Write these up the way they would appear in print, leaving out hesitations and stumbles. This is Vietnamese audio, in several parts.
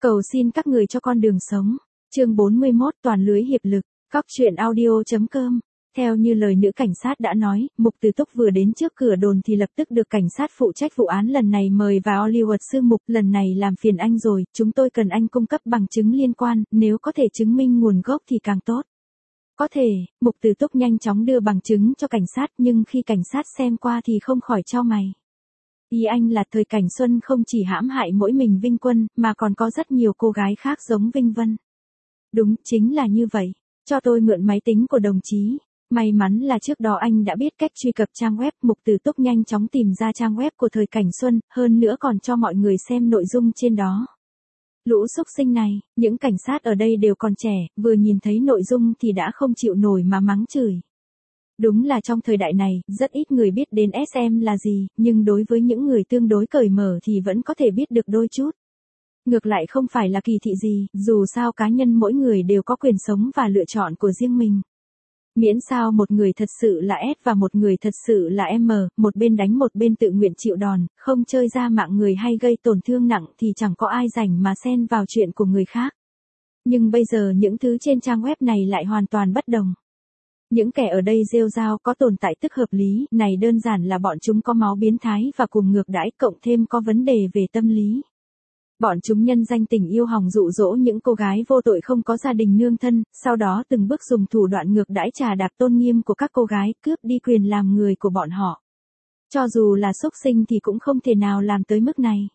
Cầu xin các người cho con đường sống. Chương 41 toàn lưới hiệp lực. Góc truyện audio.com. Theo như lời nữ cảnh sát đã nói, Mục Từ Túc vừa đến trước cửa đồn thì lập tức được cảnh sát phụ trách vụ án lần này mời vào Hollywood sư Mục. Lần này làm phiền anh rồi, chúng tôi cần anh cung cấp bằng chứng liên quan, nếu có thể chứng minh nguồn gốc thì càng tốt. Có thể, Mục Từ Túc nhanh chóng đưa bằng chứng cho cảnh sát, nhưng khi cảnh sát xem qua thì không khỏi chau mày. Ý anh là thời Cảnh Xuân không chỉ hãm hại mỗi mình Vinh Quân, mà còn có rất nhiều cô gái khác giống Vinh Vân. Đúng, chính là như vậy. Cho tôi mượn máy tính của đồng chí. May mắn là trước đó anh đã biết cách truy cập trang web. Mục Từ Túc nhanh chóng tìm ra trang web của thời Cảnh Xuân, hơn nữa còn cho mọi người xem nội dung trên đó. Lũ xúc sinh này, những cảnh sát ở đây đều còn trẻ, vừa nhìn thấy nội dung thì đã không chịu nổi mà mắng chửi. Đúng là trong thời đại này, rất ít người biết đến SM là gì, nhưng đối với những người tương đối cởi mở thì vẫn có thể biết được đôi chút. Ngược lại không phải là kỳ thị gì, dù sao cá nhân mỗi người đều có quyền sống và lựa chọn của riêng mình. Miễn sao một người thật sự là S và một người thật sự là M, một bên đánh một bên tự nguyện chịu đòn, không chơi ra mạng người hay gây tổn thương nặng thì chẳng có ai rảnh mà xen vào chuyện của người khác. Nhưng bây giờ những thứ trên trang web này lại hoàn toàn bất đồng. Những kẻ ở đây rêu rao có tồn tại tức hợp lý, này đơn giản là bọn chúng có máu biến thái và cùng ngược đãi, cộng thêm có vấn đề về tâm lý. Bọn chúng nhân danh tình yêu hòng dụ dỗ những cô gái vô tội không có gia đình nương thân, sau đó từng bước dùng thủ đoạn ngược đãi trà đạp tôn nghiêm của các cô gái, cướp đi quyền làm người của bọn họ. Cho dù là xúc sinh thì cũng không thể nào làm tới mức này.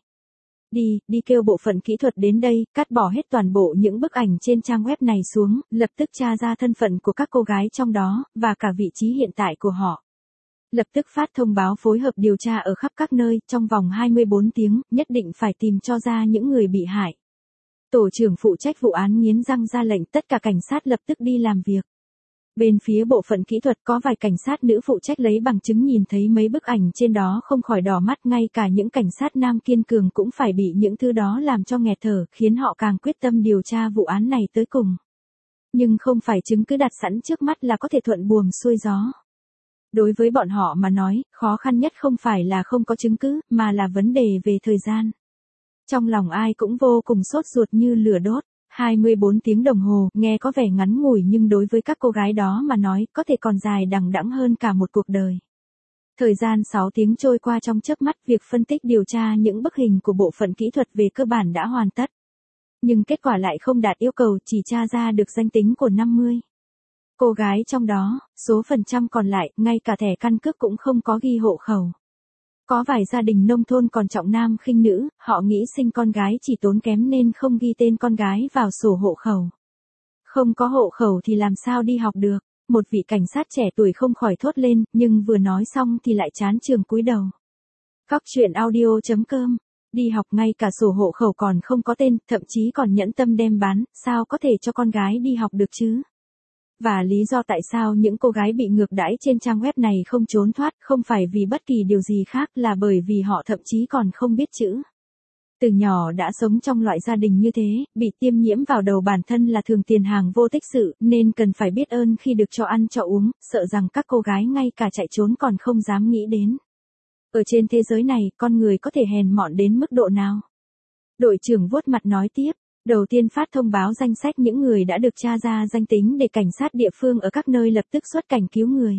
Đi kêu bộ phận kỹ thuật đến đây, cắt bỏ hết toàn bộ những bức ảnh trên trang web này xuống, lập tức tra ra thân phận của các cô gái trong đó, và cả vị trí hiện tại của họ. Lập tức phát thông báo phối hợp điều tra ở khắp các nơi, trong vòng 24 tiếng, nhất định phải tìm cho ra những người bị hại. Tổ trưởng phụ trách vụ án nghiến răng ra lệnh tất cả cảnh sát lập tức đi làm việc. Bên phía bộ phận kỹ thuật có vài cảnh sát nữ phụ trách lấy bằng chứng nhìn thấy mấy bức ảnh trên đó không khỏi đỏ mắt, ngay cả những cảnh sát nam kiên cường cũng phải bị những thứ đó làm cho nghẹt thở, khiến họ càng quyết tâm điều tra vụ án này tới cùng. Nhưng không phải chứng cứ đặt sẵn trước mắt là có thể thuận buồm xuôi gió. Đối với bọn họ mà nói, khó khăn nhất không phải là không có chứng cứ, mà là vấn đề về thời gian. Trong lòng ai cũng vô cùng sốt ruột như lửa đốt. 24 tiếng đồng hồ, nghe có vẻ ngắn ngủi nhưng đối với các cô gái đó mà nói, có thể còn dài đằng đẵng hơn cả một cuộc đời. Thời gian 6 tiếng trôi qua trong chớp mắt, việc phân tích điều tra những bức hình của bộ phận kỹ thuật về cơ bản đã hoàn tất. Nhưng kết quả lại không đạt yêu cầu, chỉ tra ra được danh tính của 50 cô gái trong đó, số phần trăm còn lại, ngay cả thẻ căn cước cũng không có ghi hộ khẩu. Có vài gia đình nông thôn còn trọng nam khinh nữ, họ nghĩ sinh con gái chỉ tốn kém nên không ghi tên con gái vào sổ hộ khẩu. Không có hộ khẩu thì làm sao đi học được, một vị cảnh sát trẻ tuổi không khỏi thốt lên, nhưng vừa nói xong thì lại chán trường cúi đầu. Góc truyện audio.com. Đi học ngay cả sổ hộ khẩu còn không có tên, thậm chí còn nhẫn tâm đem bán, sao có thể cho con gái đi học được chứ? Và lý do tại sao những cô gái bị ngược đãi trên trang web này không trốn thoát, không phải vì bất kỳ điều gì khác, là bởi vì họ thậm chí còn không biết chữ. Từ nhỏ đã sống trong loại gia đình như thế, bị tiêm nhiễm vào đầu bản thân là thường tiền hàng vô tích sự, nên cần phải biết ơn khi được cho ăn cho uống, sợ rằng các cô gái ngay cả chạy trốn còn không dám nghĩ đến. Ở trên thế giới này, con người có thể hèn mọn đến mức độ nào? Đội trưởng vuốt mặt nói tiếp. Đầu tiên phát thông báo danh sách những người đã được tra ra danh tính để cảnh sát địa phương ở các nơi lập tức xuất cảnh cứu người.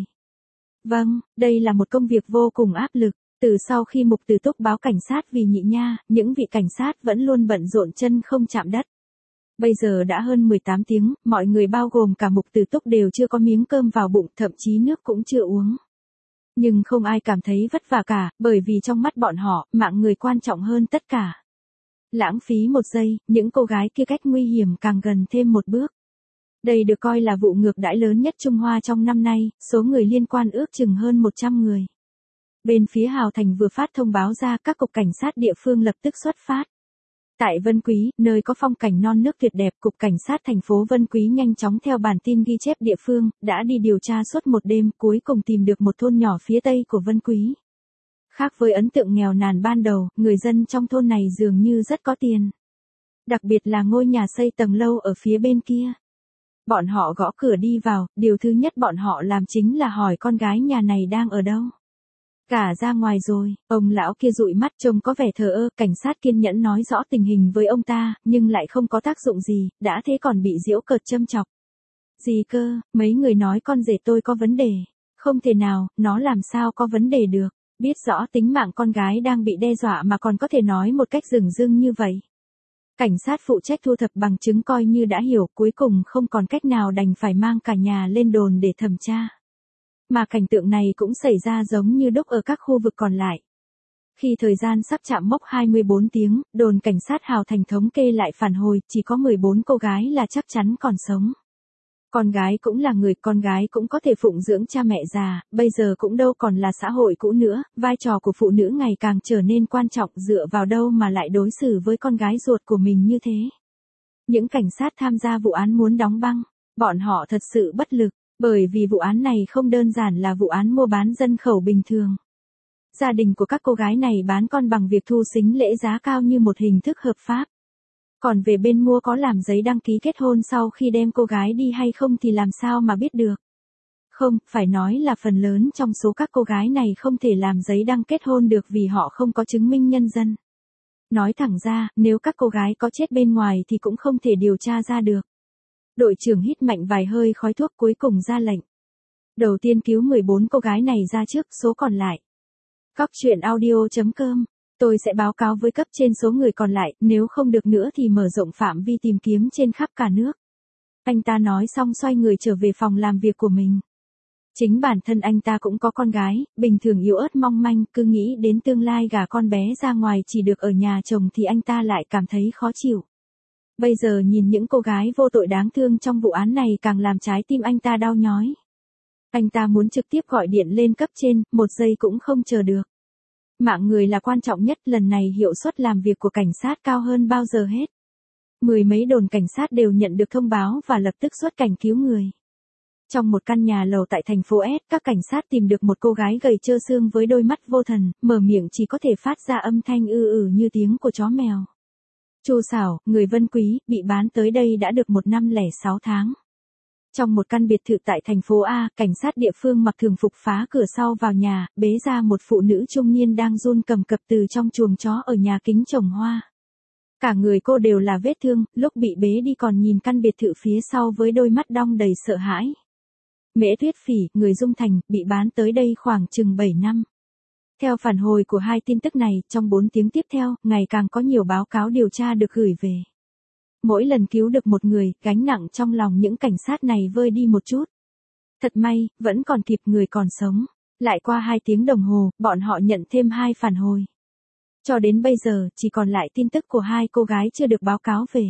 Vâng, đây là một công việc vô cùng áp lực. Từ sau khi Mục Từ Túc báo cảnh sát vì nhị nha, những vị cảnh sát vẫn luôn bận rộn chân không chạm đất. Bây giờ đã hơn 18 tiếng, mọi người bao gồm cả Mục Từ Túc đều chưa có miếng cơm vào bụng, thậm chí nước cũng chưa uống. Nhưng không ai cảm thấy vất vả cả, bởi vì trong mắt bọn họ, mạng người quan trọng hơn tất cả. Lãng phí một giây, những cô gái kia cách nguy hiểm càng gần thêm một bước. Đây được coi là vụ ngược đãi lớn nhất Trung Hoa trong năm nay, số người liên quan ước chừng hơn 100 người. Bên phía Hào Thành vừa phát thông báo ra, các cục cảnh sát địa phương lập tức xuất phát. Tại Vân Quý, nơi có phong cảnh non nước tuyệt đẹp, cục cảnh sát thành phố Vân Quý nhanh chóng theo bản tin ghi chép địa phương, đã đi điều tra suốt một đêm, cuối cùng tìm được một thôn nhỏ phía tây của Vân Quý. Khác với ấn tượng nghèo nàn ban đầu, người dân trong thôn này dường như rất có tiền. Đặc biệt là ngôi nhà xây tầng lâu ở phía bên kia. Bọn họ gõ cửa đi vào, điều thứ nhất bọn họ làm chính là hỏi con gái nhà này đang ở đâu. Cả ra ngoài rồi, ông lão kia dụi mắt trông có vẻ thờ ơ, cảnh sát kiên nhẫn nói rõ tình hình với ông ta, nhưng lại không có tác dụng gì, đã thế còn bị giễu cợt châm chọc. Gì cơ, mấy người nói con rể tôi có vấn đề. Không thể nào, nó làm sao có vấn đề được, biết rõ tính mạng con gái đang bị đe dọa mà còn có thể nói một cách dửng dưng như vậy. Cảnh sát phụ trách thu thập bằng chứng coi như đã hiểu, cuối cùng không còn cách nào đành phải mang cả nhà lên đồn để thẩm tra. Mà cảnh tượng này cũng xảy ra giống như đúc ở các khu vực còn lại. Khi thời gian sắp chạm mốc 24 tiếng, đồn cảnh sát Hào Thành thống kê lại phản hồi, chỉ có 14 cô gái là chắc chắn còn sống. Con gái cũng là người, con gái cũng có thể phụng dưỡng cha mẹ già, bây giờ cũng đâu còn là xã hội cũ nữa, vai trò của phụ nữ ngày càng trở nên quan trọng, dựa vào đâu mà lại đối xử với con gái ruột của mình như thế. Những cảnh sát tham gia vụ án muốn đóng băng, bọn họ thật sự bất lực, bởi vì vụ án này không đơn giản là vụ án mua bán dân khẩu bình thường. Gia đình của các cô gái này bán con bằng việc thu sính lễ giá cao như một hình thức hợp pháp. Còn về bên mua có làm giấy đăng ký kết hôn sau khi đem cô gái đi hay không thì làm sao mà biết được. Không, phải nói là phần lớn trong số các cô gái này không thể làm giấy đăng kết hôn được vì họ không có chứng minh nhân dân. Nói thẳng ra, nếu các cô gái có chết bên ngoài thì cũng không thể điều tra ra được. Đội trưởng hít mạnh vài hơi khói thuốc cuối cùng ra lệnh. Đầu tiên cứu 14 cô gái này ra trước, số còn lại. Cóc truyện audio.com. Tôi sẽ báo cáo với cấp trên số người còn lại, nếu không được nữa thì mở rộng phạm vi tìm kiếm trên khắp cả nước. Anh ta nói xong xoay người trở về phòng làm việc của mình. Chính bản thân anh ta cũng có con gái, bình thường yếu ớt mong manh, cứ nghĩ đến tương lai gả con bé ra ngoài chỉ được ở nhà chồng thì anh ta lại cảm thấy khó chịu. Bây giờ nhìn những cô gái vô tội đáng thương trong vụ án này càng làm trái tim anh ta đau nhói. Anh ta muốn trực tiếp gọi điện lên cấp trên, một giây cũng không chờ được. Mạng người là quan trọng nhất, lần này hiệu suất làm việc của cảnh sát cao hơn bao giờ hết. Mười mấy đồn cảnh sát đều nhận được thông báo và lập tức xuất cảnh cứu người. Trong một căn nhà lầu tại thành phố S, các cảnh sát tìm được một cô gái gầy trơ xương với đôi mắt vô thần, mở miệng chỉ có thể phát ra âm thanh như tiếng của chó mèo. Chu Sảo, người Vân Quý, bị bán tới đây đã được 1 năm 06 tháng. Trong một căn biệt thự tại thành phố A, cảnh sát địa phương mặc thường phục phá cửa sau vào nhà, bế ra một phụ nữ trung niên đang run cầm cập từ trong chuồng chó ở nhà kính trồng hoa. Cả người cô đều là vết thương, lúc bị bế đi còn nhìn căn biệt thự phía sau với đôi mắt đong đầy sợ hãi. Mễ Tuyết Phỉ, người Dung Thành, bị bán tới đây khoảng chừng 7 năm. Theo phản hồi của hai tin tức này, trong 4 tiếng tiếp theo, ngày càng có nhiều báo cáo điều tra được gửi về. Mỗi lần cứu được một người, gánh nặng trong lòng những cảnh sát này vơi đi một chút. Thật may, vẫn còn kịp, người còn sống. Lại qua 2 tiếng đồng hồ, bọn họ nhận thêm 2 phản hồi. Cho đến bây giờ, chỉ còn lại tin tức của 2 cô gái chưa được báo cáo về.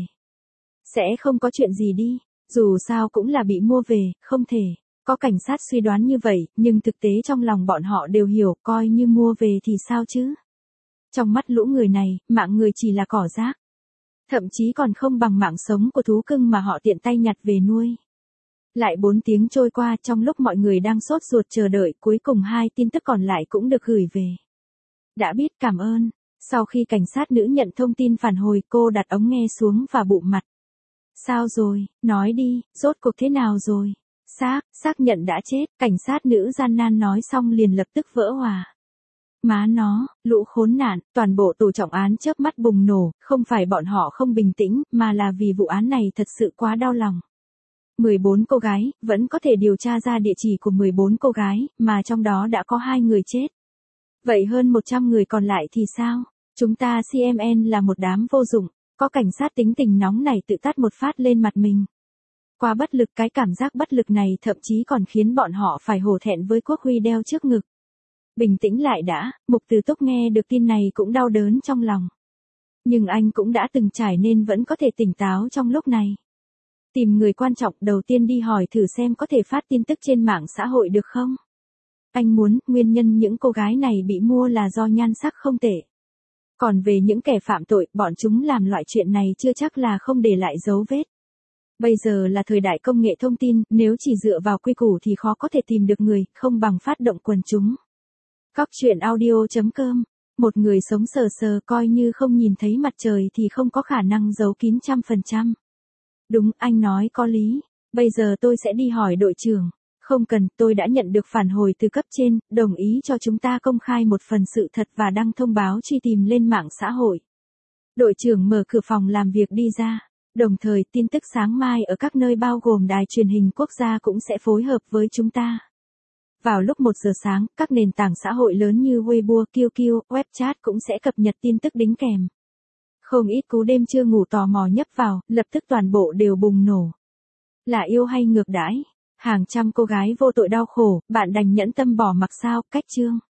Sẽ không có chuyện gì đi, dù sao cũng là bị mua về, không thể. Có cảnh sát suy đoán như vậy, nhưng thực tế trong lòng bọn họ đều hiểu, coi như mua về thì sao chứ. Trong mắt lũ người này, mạng người chỉ là cỏ rác. Thậm chí còn không bằng mạng sống của thú cưng mà họ tiện tay nhặt về nuôi. Lại 4 tiếng trôi qua, trong lúc mọi người đang sốt ruột chờ đợi, cuối cùng 2 tin tức còn lại cũng được gửi về. Đã biết, cảm ơn. Sau khi cảnh sát nữ nhận thông tin phản hồi, cô đặt ống nghe xuống và bụm mặt. Sao rồi, nói đi, rốt cuộc thế nào rồi? Xác nhận đã chết, cảnh sát nữ gian nan nói xong liền lập tức vỡ hòa. Má nó, lũ khốn nạn, toàn bộ tổ trọng án chớp mắt bùng nổ, không phải bọn họ không bình tĩnh, mà là vì vụ án này thật sự quá đau lòng. 14 cô gái, vẫn có thể điều tra ra địa chỉ của 14 cô gái, mà trong đó đã có 2 người chết. Vậy hơn 100 người còn lại thì sao? Chúng ta CMN là một đám vô dụng, có cảnh sát tính tình nóng này tự tát một phát lên mặt mình. Quá bất lực, cái cảm giác bất lực này thậm chí còn khiến bọn họ phải hổ thẹn với quốc huy đeo trước ngực. Bình tĩnh lại đã, Mục Từ Túc nghe được tin này cũng đau đớn trong lòng. Nhưng anh cũng đã từng trải nên vẫn có thể tỉnh táo trong lúc này. Tìm người quan trọng, đầu tiên đi hỏi thử xem có thể phát tin tức trên mạng xã hội được không? Anh muốn, nguyên nhân những cô gái này bị mua là do nhan sắc không tệ. Còn về những kẻ phạm tội, bọn chúng làm loại chuyện này chưa chắc là không để lại dấu vết. Bây giờ là thời đại công nghệ thông tin, nếu chỉ dựa vào quy củ thì khó có thể tìm được người, không bằng phát động quần chúng. Cóc truyện audio.com. Một người sống sờ sờ coi như không nhìn thấy mặt trời thì không có khả năng giấu kín 100%. Đúng, anh nói có lý. Bây giờ tôi sẽ đi hỏi đội trưởng. Không cần, tôi đã nhận được phản hồi từ cấp trên, đồng ý cho chúng ta công khai một phần sự thật và đăng thông báo truy tìm lên mạng xã hội. Đội trưởng mở cửa phòng làm việc đi ra. Đồng thời, tin tức sáng mai ở các nơi bao gồm đài truyền hình quốc gia cũng sẽ phối hợp với chúng ta. Vào lúc 1 giờ sáng, các nền tảng xã hội lớn như Weibo, QQ, WeChat cũng sẽ cập nhật tin tức đính kèm. Không ít cú đêm chưa ngủ tò mò nhấp vào, lập tức toàn bộ đều bùng nổ. Là yêu hay ngược đãi? Hàng trăm cô gái vô tội đau khổ, bạn đành nhẫn tâm bỏ mặc sao? Cách chương